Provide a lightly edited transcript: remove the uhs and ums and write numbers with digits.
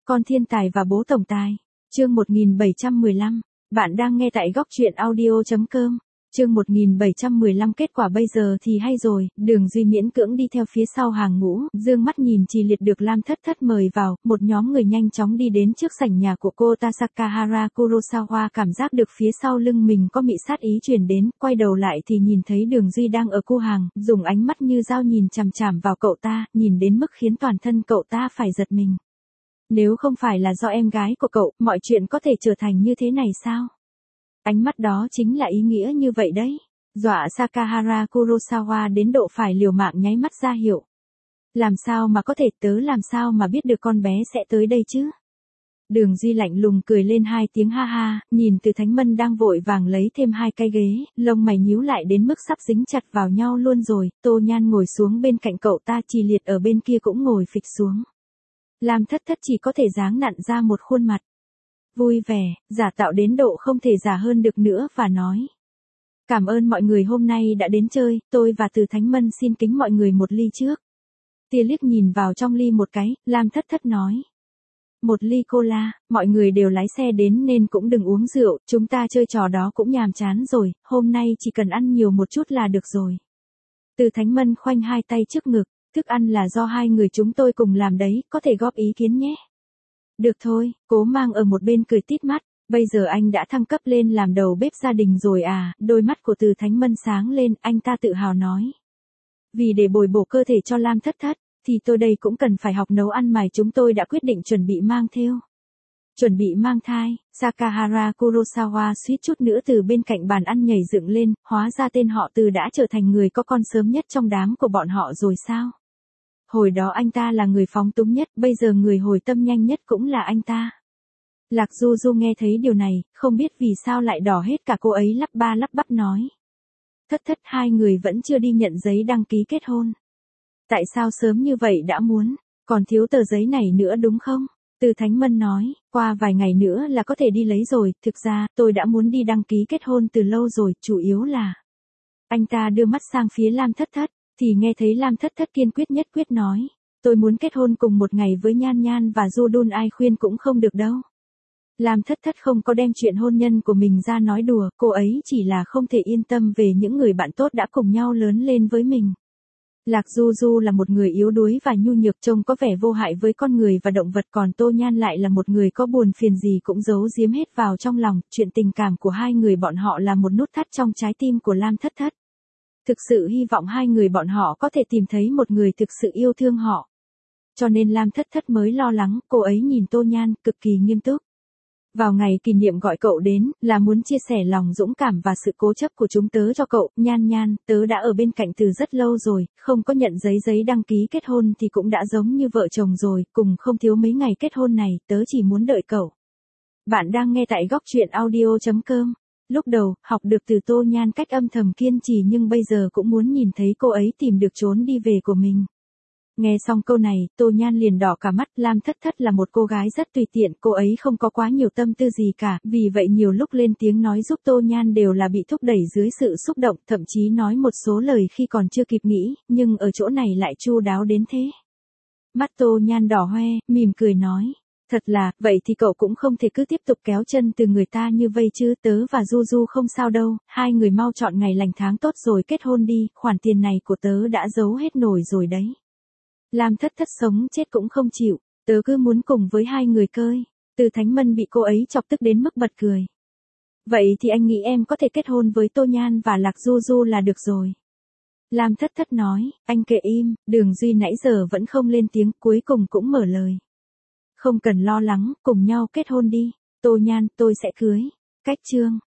Con thiên tài và bố tổng tài. Chương 1715. Bạn đang nghe tại góc truyện audio.com. Chương 1715. Kết quả bây giờ thì hay rồi, Đường Duy miễn cưỡng đi theo phía sau hàng ngũ, dương mắt nhìn Trì Liệt được Lam Thất Thất mời vào, một nhóm người nhanh chóng đi đến trước sảnh nhà của cô Tasakahara Kurosawa, cảm giác được phía sau lưng mình có mị sát ý truyền đến, quay đầu lại thì nhìn thấy Đường Duy đang ở khu hàng, dùng ánh mắt như dao nhìn chằm chằm vào cậu ta, nhìn đến mức khiến toàn thân cậu ta phải giật mình. Nếu không phải là do em gái của cậu, mọi chuyện có thể trở thành như thế này sao? Ánh mắt đó chính là ý nghĩa như vậy đấy. Dọa Sakahara Kurosawa đến độ phải liều mạng nháy mắt ra hiệu. Làm sao mà có thể, tớ làm sao mà biết được con bé sẽ tới đây chứ? Đường Duy lạnh lùng cười lên hai tiếng ha ha, nhìn Từ Thánh Mân đang vội vàng lấy thêm hai cái ghế, lông mày nhíu lại đến mức sắp dính chặt vào nhau luôn rồi. Tô Nhan ngồi xuống bên cạnh cậu ta, Trì Liệt ở bên kia cũng ngồi phịch xuống. Lam Thất Thất chỉ có thể dáng nặn ra một khuôn mặt vui vẻ, giả tạo đến độ không thể giả hơn được nữa và nói. Cảm ơn mọi người hôm nay đã đến chơi, tôi và Từ Thánh Mân xin kính mọi người một ly trước. Tia liếc nhìn vào trong ly một cái, Lam Thất Thất nói. Một ly cola, mọi người đều lái xe đến nên cũng đừng uống rượu, chúng ta chơi trò đó cũng nhàm chán rồi, hôm nay chỉ cần ăn nhiều một chút là được rồi. Từ Thánh Mân khoanh hai tay trước ngực, thức ăn là do hai người chúng tôi cùng làm đấy, có thể góp ý kiến nhé. Được thôi, Cố Mang ở một bên cười tít mắt, bây giờ anh đã thăng cấp lên làm đầu bếp gia đình rồi à, đôi mắt của Từ Thánh Mân sáng lên, anh ta tự hào nói. Vì để bồi bổ cơ thể cho Lam Thất Thất, thì tôi đây cũng cần phải học nấu ăn, mà chúng tôi đã quyết định chuẩn bị mang theo. Chuẩn bị mang thai, Sakahara Kurosawa suýt chút nữa từ bên cạnh bàn ăn nhảy dựng lên, hóa ra tên họ Từ đã trở thành người có con sớm nhất trong đám của bọn họ rồi sao? Hồi đó anh ta là người phóng túng nhất, bây giờ người hồi tâm nhanh nhất cũng là anh ta. Lạc Du Du nghe thấy điều này, không biết vì sao lại đỏ hết cả, cô ấy lắp ba lắp bắp nói. Thất Thất, hai người vẫn chưa đi nhận giấy đăng ký kết hôn. Tại sao sớm như vậy đã muốn, còn thiếu tờ giấy này nữa đúng không? Từ Thánh Mân nói, qua vài ngày nữa là có thể đi lấy rồi, thực ra, tôi đã muốn đi đăng ký kết hôn từ lâu rồi, chủ yếu là. Anh ta đưa mắt sang phía Lam Thất Thất, thì nghe thấy Lam Thất Thất kiên quyết nhất quyết nói. Tôi muốn kết hôn cùng một ngày với Nhan Nhan và Du Đun, ai khuyên cũng không được đâu. Lam Thất Thất không có đem chuyện hôn nhân của mình ra nói đùa, cô ấy chỉ là không thể yên tâm về những người bạn tốt đã cùng nhau lớn lên với mình. Lạc Du Du là một người yếu đuối và nhu nhược, trông có vẻ vô hại với con người và động vật, còn Tô Nhan lại là một người có buồn phiền gì cũng giấu giếm hết vào trong lòng. Chuyện tình cảm của hai người bọn họ là một nút thắt trong trái tim của Lam Thất Thất. Thực sự hy vọng hai người bọn họ có thể tìm thấy một người thực sự yêu thương họ. Cho nên Lam Thất Thất mới lo lắng, cô ấy nhìn Tô Nhan, cực kỳ nghiêm túc. Vào ngày kỷ niệm gọi cậu đến, là muốn chia sẻ lòng dũng cảm và sự cố chấp của chúng tớ cho cậu. Nhan Nhan, tớ đã ở bên cạnh từ rất lâu rồi, không có nhận giấy đăng ký kết hôn thì cũng đã giống như vợ chồng rồi, cùng không thiếu mấy ngày kết hôn này, tớ chỉ muốn đợi cậu. Bạn đang nghe tại góc truyện audio.com. Lúc đầu, học được từ Tô Nhan cách âm thầm kiên trì, nhưng bây giờ cũng muốn nhìn thấy cô ấy tìm được chốn đi về của mình. Nghe xong câu này, Tô Nhan liền đỏ cả mắt. Lam Thất Thất là một cô gái rất tùy tiện, cô ấy không có quá nhiều tâm tư gì cả, vì vậy nhiều lúc lên tiếng nói giúp Tô Nhan đều là bị thúc đẩy dưới sự xúc động, thậm chí nói một số lời khi còn chưa kịp nghĩ, nhưng ở chỗ này lại chu đáo đến thế. Mắt Tô Nhan đỏ hoe, mỉm cười nói. Thật là, vậy thì cậu cũng không thể cứ tiếp tục kéo chân từ người ta như vây chứ, tớ và Du Du không sao đâu, hai người mau chọn ngày lành tháng tốt rồi kết hôn đi, khoản tiền này của tớ đã giấu hết nổi rồi đấy. Lam Thất Thất sống chết cũng không chịu, tớ cứ muốn cùng với hai người cơi. Từ Thánh Mân bị cô ấy chọc tức đến mức bật cười. Vậy thì anh nghĩ em có thể kết hôn với Tô Nhan và Lạc Du Du là được rồi. Lam Thất Thất nói, anh kệ im. Đường Duy nãy giờ vẫn không lên tiếng, cuối cùng cũng mở lời. Không cần lo lắng, cùng nhau kết hôn đi. Tô Nhan, tôi sẽ cưới. Cách chương.